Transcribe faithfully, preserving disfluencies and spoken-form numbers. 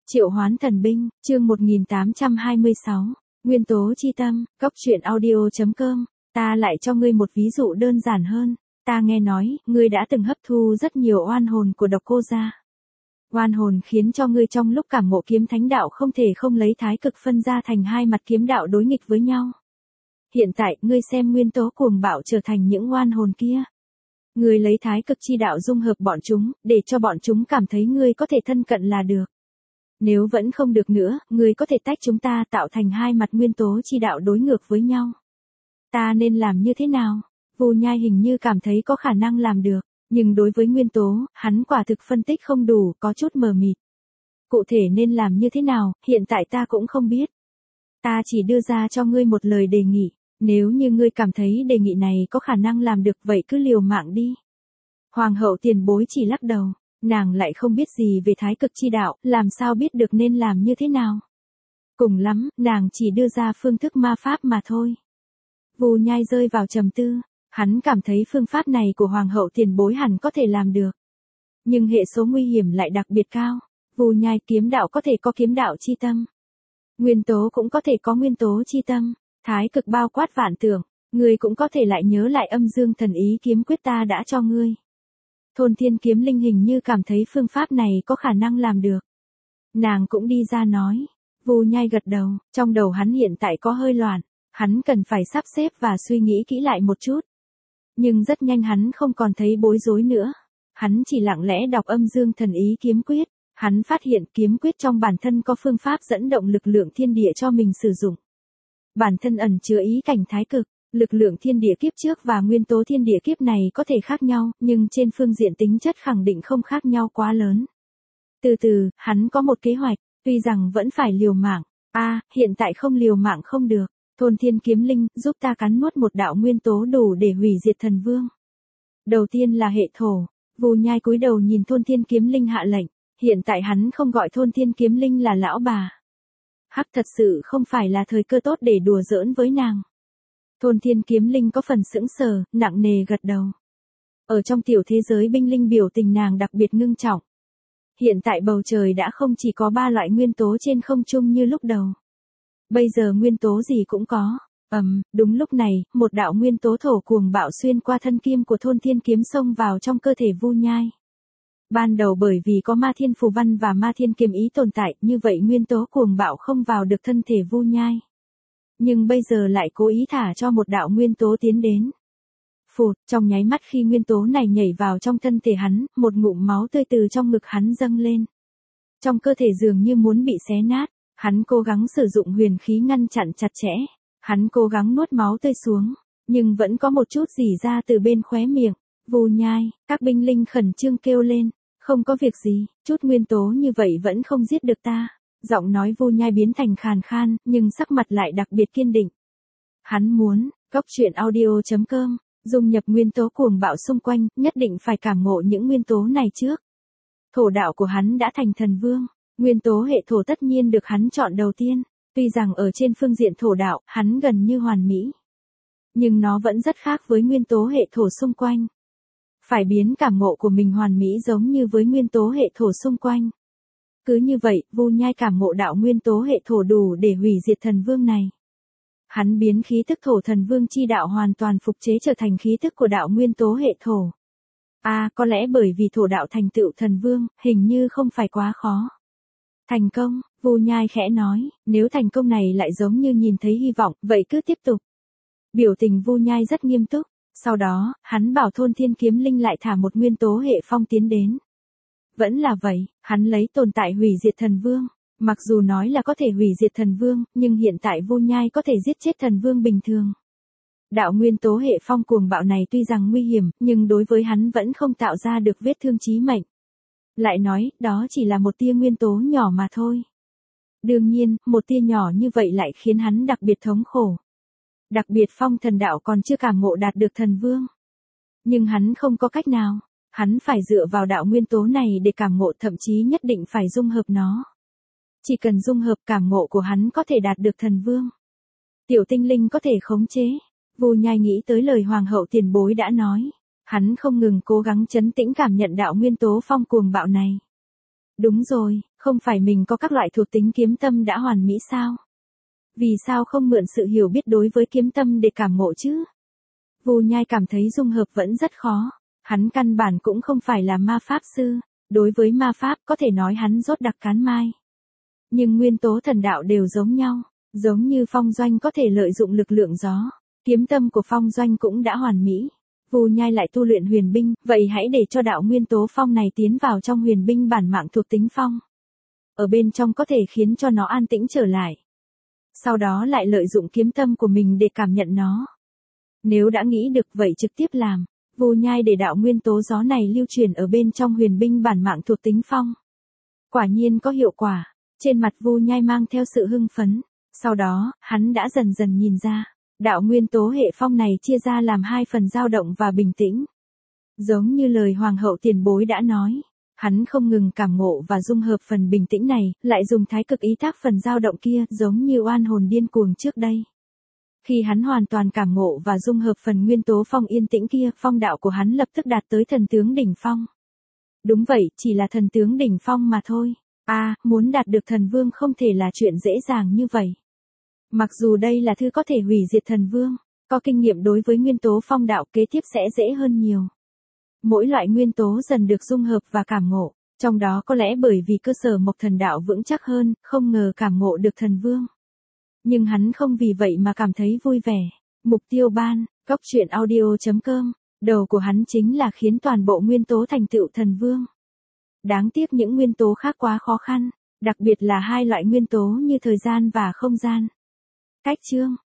Triệu Hoán Thần Binh, chương một nghìn tám trăm hai mươi sáu, Nguyên tố chi tâm, Cốc truyện audio chấm com, ta lại cho ngươi một ví dụ đơn giản hơn, ta nghe nói, ngươi đã từng hấp thu rất nhiều oan hồn của độc cô gia. Oan hồn khiến cho ngươi trong lúc cảm ngộ kiếm thánh đạo không thể không lấy thái cực phân ra thành hai mặt kiếm đạo đối nghịch với nhau. Hiện tại, ngươi xem nguyên tố cuồng bạo trở thành những oan hồn kia. Ngươi lấy thái cực chi đạo dung hợp bọn chúng, để cho bọn chúng cảm thấy ngươi có thể thân cận là được. Nếu vẫn không được nữa, ngươi có thể tách chúng ta tạo thành hai mặt nguyên tố chi đạo đối ngược với nhau. Ta nên làm như thế nào? Vu Nhai hình như cảm thấy có khả năng làm được, nhưng đối với nguyên tố, hắn quả thực phân tích không đủ, có chút mờ mịt. Cụ thể nên làm như thế nào, hiện tại ta cũng không biết. Ta chỉ đưa ra cho ngươi một lời đề nghị, nếu như ngươi cảm thấy đề nghị này có khả năng làm được vậy cứ liều mạng đi. Hoàng hậu tiền bối chỉ lắc đầu. Nàng lại không biết gì về thái cực chi đạo, làm sao biết được nên làm như thế nào. Cùng lắm, nàng chỉ đưa ra phương thức ma pháp mà thôi. Vu Nhai rơi vào trầm tư, hắn cảm thấy phương pháp này của hoàng hậu tiền bối hẳn có thể làm được. Nhưng hệ số nguy hiểm lại đặc biệt cao. Vu Nhai, kiếm đạo có thể có kiếm đạo chi tâm. Nguyên tố cũng có thể có nguyên tố chi tâm. Thái cực bao quát vạn tượng, ngươi cũng có thể lại nhớ lại âm dương thần ý kiếm quyết ta đã cho ngươi. Thôn Thiên Kiếm Linh hình như cảm thấy phương pháp này có khả năng làm được. Nàng cũng đi ra nói. Vu Nhai gật đầu, trong đầu hắn hiện tại có hơi loạn, hắn cần phải sắp xếp và suy nghĩ kỹ lại một chút. Nhưng rất nhanh hắn không còn thấy bối rối nữa. Hắn chỉ lặng lẽ đọc âm dương thần ý kiếm quyết, hắn phát hiện kiếm quyết trong bản thân có phương pháp dẫn động lực lượng thiên địa cho mình sử dụng. Bản thân ẩn chứa ý cảnh thái cực. Lực lượng thiên địa kiếp trước và nguyên tố thiên địa kiếp này có thể khác nhau, nhưng trên phương diện tính chất khẳng định không khác nhau quá lớn. Từ từ, hắn có một kế hoạch, tuy rằng vẫn phải liều mạng. A, à, hiện tại không liều mạng không được. Thôn Thiên Kiếm Linh, giúp ta cắn nuốt một đạo nguyên tố đủ để hủy diệt thần vương. Đầu tiên là hệ thổ. Vu Nhai cúi đầu nhìn Thôn Thiên Kiếm Linh hạ lệnh. Hiện tại hắn không gọi Thôn Thiên Kiếm Linh là lão bà. Hắc, thật sự không phải là thời cơ tốt để đùa giỡn với nàng. Thôn Thiên Kiếm Linh có phần sững sờ, nặng nề gật đầu. Ở trong tiểu thế giới binh linh biểu tình nàng đặc biệt ngưng trọng. Hiện tại bầu trời đã không chỉ có ba loại nguyên tố trên không trung như lúc đầu. Bây giờ nguyên tố gì cũng có. Ầm, um, đúng lúc này, một đạo nguyên tố thổ cuồng bạo xuyên qua thân kim của Thôn Thiên Kiếm xông vào trong cơ thể Vu Nhai. Ban đầu bởi vì có Ma Thiên Phù Văn và Ma Thiên Kiếm Ý tồn tại, như vậy nguyên tố cuồng bạo không vào được thân thể Vu Nhai. Nhưng bây giờ lại cố ý thả cho một đạo nguyên tố tiến đến. Phụt, trong nháy mắt khi nguyên tố này nhảy vào trong thân thể hắn, một ngụm máu tươi từ trong ngực hắn dâng lên. Trong cơ thể dường như muốn bị xé nát, hắn cố gắng sử dụng huyền khí ngăn chặn chặt chẽ. Hắn cố gắng nuốt máu tươi xuống, nhưng vẫn có một chút rỉ ra từ bên khóe miệng. Vu Nhai, các binh linh khẩn trương kêu lên, không có việc gì, chút nguyên tố như vậy vẫn không giết được ta. Giọng nói Vu Nhai biến thành khàn khan, nhưng sắc mặt lại đặc biệt kiên định. Hắn muốn, Cốc truyện audio chấm com, dung nhập nguyên tố cuồng bạo xung quanh, nhất định phải cảm ngộ những nguyên tố này trước. Thổ đạo của hắn đã thành thần vương, nguyên tố hệ thổ tất nhiên được hắn chọn đầu tiên, tuy rằng ở trên phương diện thổ đạo, hắn gần như hoàn mỹ. Nhưng nó vẫn rất khác với nguyên tố hệ thổ xung quanh. Phải biến cảm ngộ của mình hoàn mỹ giống như với nguyên tố hệ thổ xung quanh. Cứ như vậy, Vu Nhai cảm ngộ đạo nguyên tố hệ thổ đủ để hủy diệt thần vương này. Hắn biến khí tức thổ thần vương chi đạo hoàn toàn phục chế trở thành khí tức của đạo nguyên tố hệ thổ. À, có lẽ bởi vì thổ đạo thành tựu thần vương, hình như không phải quá khó. Thành công, Vu Nhai khẽ nói, nếu thành công này lại giống như nhìn thấy hy vọng, vậy cứ tiếp tục. Biểu tình Vu Nhai rất nghiêm túc, sau đó, hắn bảo Thôn Thiên Kiếm Linh lại thả một nguyên tố hệ phong tiến đến. Vẫn là vậy, hắn lấy tồn tại hủy diệt thần vương. Mặc dù nói là có thể hủy diệt thần vương, nhưng hiện tại Vu Nhai có thể giết chết thần vương bình thường. Đạo nguyên tố hệ phong cuồng bạo này tuy rằng nguy hiểm, nhưng đối với hắn vẫn không tạo ra được vết thương chí mệnh. Lại nói, đó chỉ là một tia nguyên tố nhỏ mà thôi. Đương nhiên, một tia nhỏ như vậy lại khiến hắn đặc biệt thống khổ. Đặc biệt phong thần đạo còn chưa cảm ngộ đạt được thần vương. Nhưng hắn không có cách nào. Hắn phải dựa vào đạo nguyên tố này để cảm ngộ, thậm chí nhất định phải dung hợp nó. Chỉ cần dung hợp cảm ngộ của hắn có thể đạt được thần vương. Tiểu tinh linh có thể khống chế. Vu Nhai nghĩ tới lời hoàng hậu tiền bối đã nói. Hắn không ngừng cố gắng trấn tĩnh cảm nhận đạo nguyên tố phong cuồng bạo này. Đúng rồi, Không phải mình có các loại thuộc tính kiếm tâm đã hoàn mỹ sao? Vì sao không mượn sự hiểu biết đối với kiếm tâm để cảm ngộ chứ? Vu Nhai cảm thấy dung hợp vẫn rất khó. Hắn căn bản cũng không phải là ma pháp sư. Đối với ma pháp có thể nói hắn rốt đặc cán mai. Nhưng nguyên tố thần đạo đều giống nhau. Giống như Phong Doanh có thể lợi dụng lực lượng gió. Kiếm tâm của Phong Doanh cũng đã hoàn mỹ. Vu Nhai lại tu luyện huyền binh, vậy hãy để cho đạo nguyên tố phong này tiến vào trong huyền binh bản mạng thuộc tính phong. Ở bên trong có thể khiến cho nó an tĩnh trở lại. Sau đó lại lợi dụng kiếm tâm của mình để cảm nhận nó. Nếu đã nghĩ được vậy trực tiếp làm, Vu Nhai để đạo nguyên tố gió này lưu truyền ở bên trong huyền binh bản mạng thuộc tính phong. Quả nhiên có hiệu quả, trên mặt Vu Nhai mang theo sự hưng phấn. Sau đó, hắn đã dần dần nhìn ra, đạo nguyên tố hệ phong này chia ra làm hai phần dao động và bình tĩnh. Giống như lời hoàng hậu tiền bối đã nói, hắn không ngừng cảm ngộ và dung hợp phần bình tĩnh này, lại dùng thái cực ý thác phần dao động kia, giống như oan hồn điên cuồng trước đây. Khi hắn hoàn toàn cảm ngộ và dung hợp phần nguyên tố phong yên tĩnh kia, phong đạo của hắn lập tức đạt tới thần tướng đỉnh phong. Đúng vậy, chỉ là thần tướng đỉnh phong mà thôi. À, muốn đạt được thần vương không thể là chuyện dễ dàng như vậy. Mặc dù đây là thứ có thể hủy diệt thần vương, có kinh nghiệm đối với nguyên tố phong đạo kế tiếp sẽ dễ hơn nhiều. Mỗi loại nguyên tố dần được dung hợp và cảm ngộ, trong đó có lẽ bởi vì cơ sở mộc thần đạo vững chắc hơn, không ngờ cảm ngộ được thần vương. Nhưng hắn không vì vậy mà cảm thấy vui vẻ. Mục tiêu ban, góc truyện audio chấm com, đầu của hắn chính là khiến toàn bộ nguyên tố thành tựu thần vương. Đáng tiếc những nguyên tố khác quá khó khăn, đặc biệt là hai loại nguyên tố như thời gian và không gian. Cách chương